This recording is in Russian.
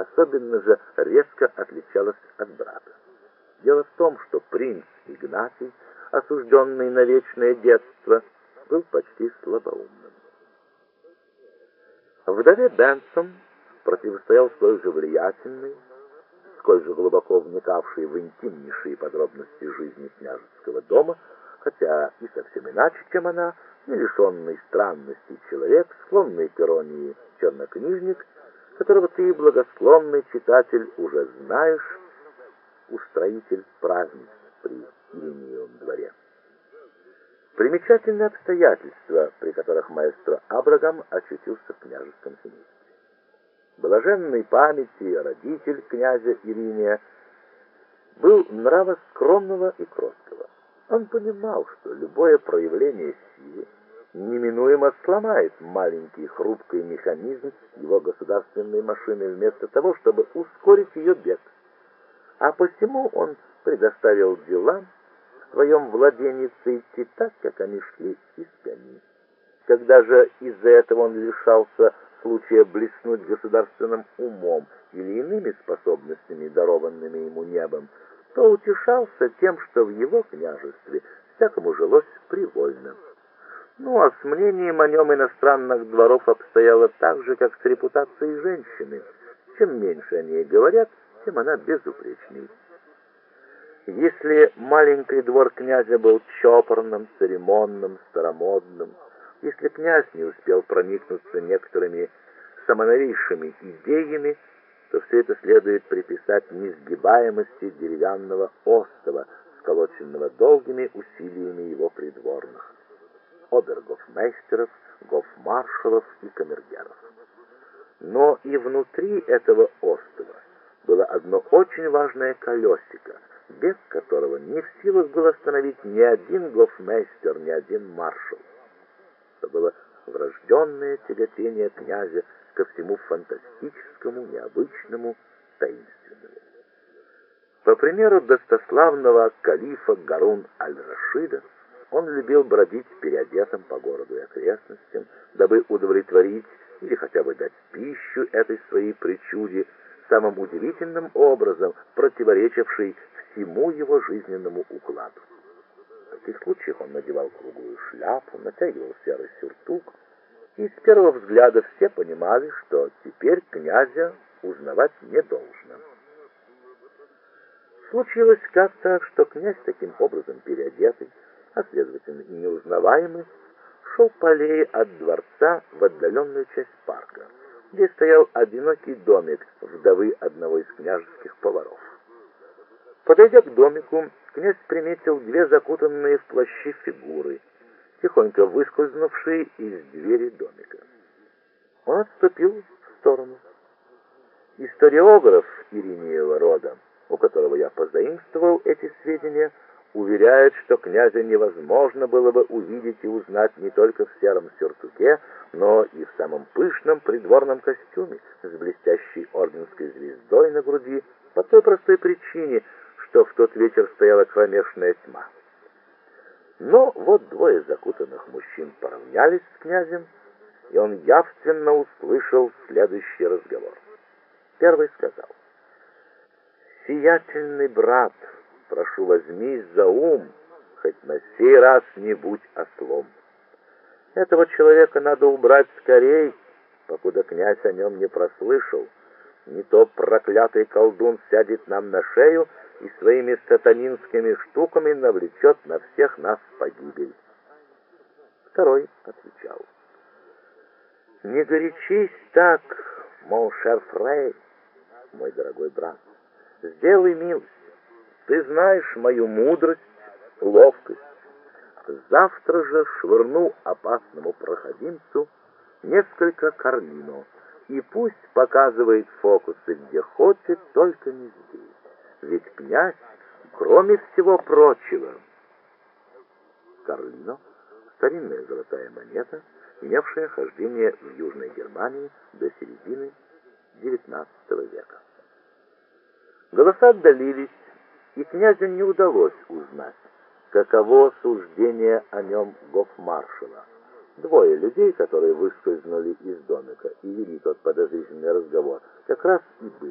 особенно же резко отличалась от брата. Дело в том, что принц Игнатий, осужденный на вечное детство, был почти слабоумным. Вдове Бенсон противостоял столь же влиятельный, сколь же глубоко вникавший в интимнейшие подробности жизни княжеского дома, хотя и совсем иначе, чем она, не лишенный странностей человек, склонный к иронии чернокнижник, которого ты, благосклонный читатель, уже знаешь, устроитель праздниц при Иеремиевом дворе. Примечательные обстоятельства, при которых маэстро Абрагам очутился в княжеском семействе. Блаженной памяти родитель князя Ириния был нрава скромного и кроткого. Он понимал, что любое проявление силы неминуемо сломает маленький хрупкий механизм его государственной машины вместо того, чтобы ускорить ее бег. А посему он предоставил делам в своем владении идти так, как они шли из пяни. Когда же из-за этого он лишался случая блеснуть государственным умом или иными способностями, дарованными ему небом, то утешался тем, что в его княжестве всякому жилось привольно. Ну, а с мнением о нем иностранных дворов обстояло так же, как с репутацией женщины. Чем меньше о ней говорят, тем она безупречней. Если маленький двор князя был чопорным, церемонным, старомодным, если князь не успел проникнуться некоторыми самоновейшими идеями, то все это следует приписать несгибаемости деревянного остова, сколоченного долгими усилиями его придворных, обергофмейстеров, гофмаршалов и камергеров. Но и внутри этого остова было одно очень важное колесико, без которого не в силах был остановить ни один гофмейстер, ни один маршал. Это было врожденное тяготение князя ко всему фантастическому, необычному, таинственному. По примеру достославного калифа Гарун-аль-Рашида, он любил бродить переодетым по городу и окрестностям, дабы удовлетворить или хотя бы дать пищу этой своей причуде, самым удивительным образом противоречившей всему его жизненному укладу. В таких случаях он надевал круглую шляпу, натягивал серый сюртук, и с первого взгляда все понимали, что теперь князя узнавать не должно. Случилось как-то, что князь таким образом переодетый, а следовательно и неузнаваемый, шел по аллее от дворца в отдаленную часть парка, где стоял одинокий домик вдовы одного из княжеских поваров. Подойдя к домику, князь приметил две закутанные в плащи фигуры, тихонько выскользнувшие из двери домика. Он отступил в сторону. Историограф Иринеева рода, у которого я позаимствовал эти сведения, уверяет, что князя невозможно было бы увидеть и узнать не только в сером сюртуке, но и в самом пышном придворном костюме с блестящей орденской звездой на груди, по той простой причине, что в тот вечер стояла кромешная тьма. Но вот двое закутанных мужчин поравнялись с князем, и он явственно услышал следующий разговор. Первый сказал: «Сиятельный брат, прошу, возьмись за ум, хоть на сей раз не будь ослом. Этого человека надо убрать скорей, покуда князь о нем не прослышал. Не то проклятый колдун сядет нам на шею и своими сатанинскими штуками навлечет на всех нас погибель». Второй отвечал: «Не горячись так, мон шер фрей, мой дорогой брат. Сделай милость. Ты знаешь мою мудрость, ловкость. Завтра же швырну опасному проходимцу несколько карлино, и пусть показывает фокусы где хочет, только не здесь. Ведь князь, кроме всего прочего...» Карлино — старинная золотая монета, имевшая хождение в Южной Германии до середины XIX века. Голоса отдалились, и князю не удалось узнать, каково суждение о нем гофмаршала. Двое людей, которые выскользнули из домика и вели тот подозрительный разговор, как раз и были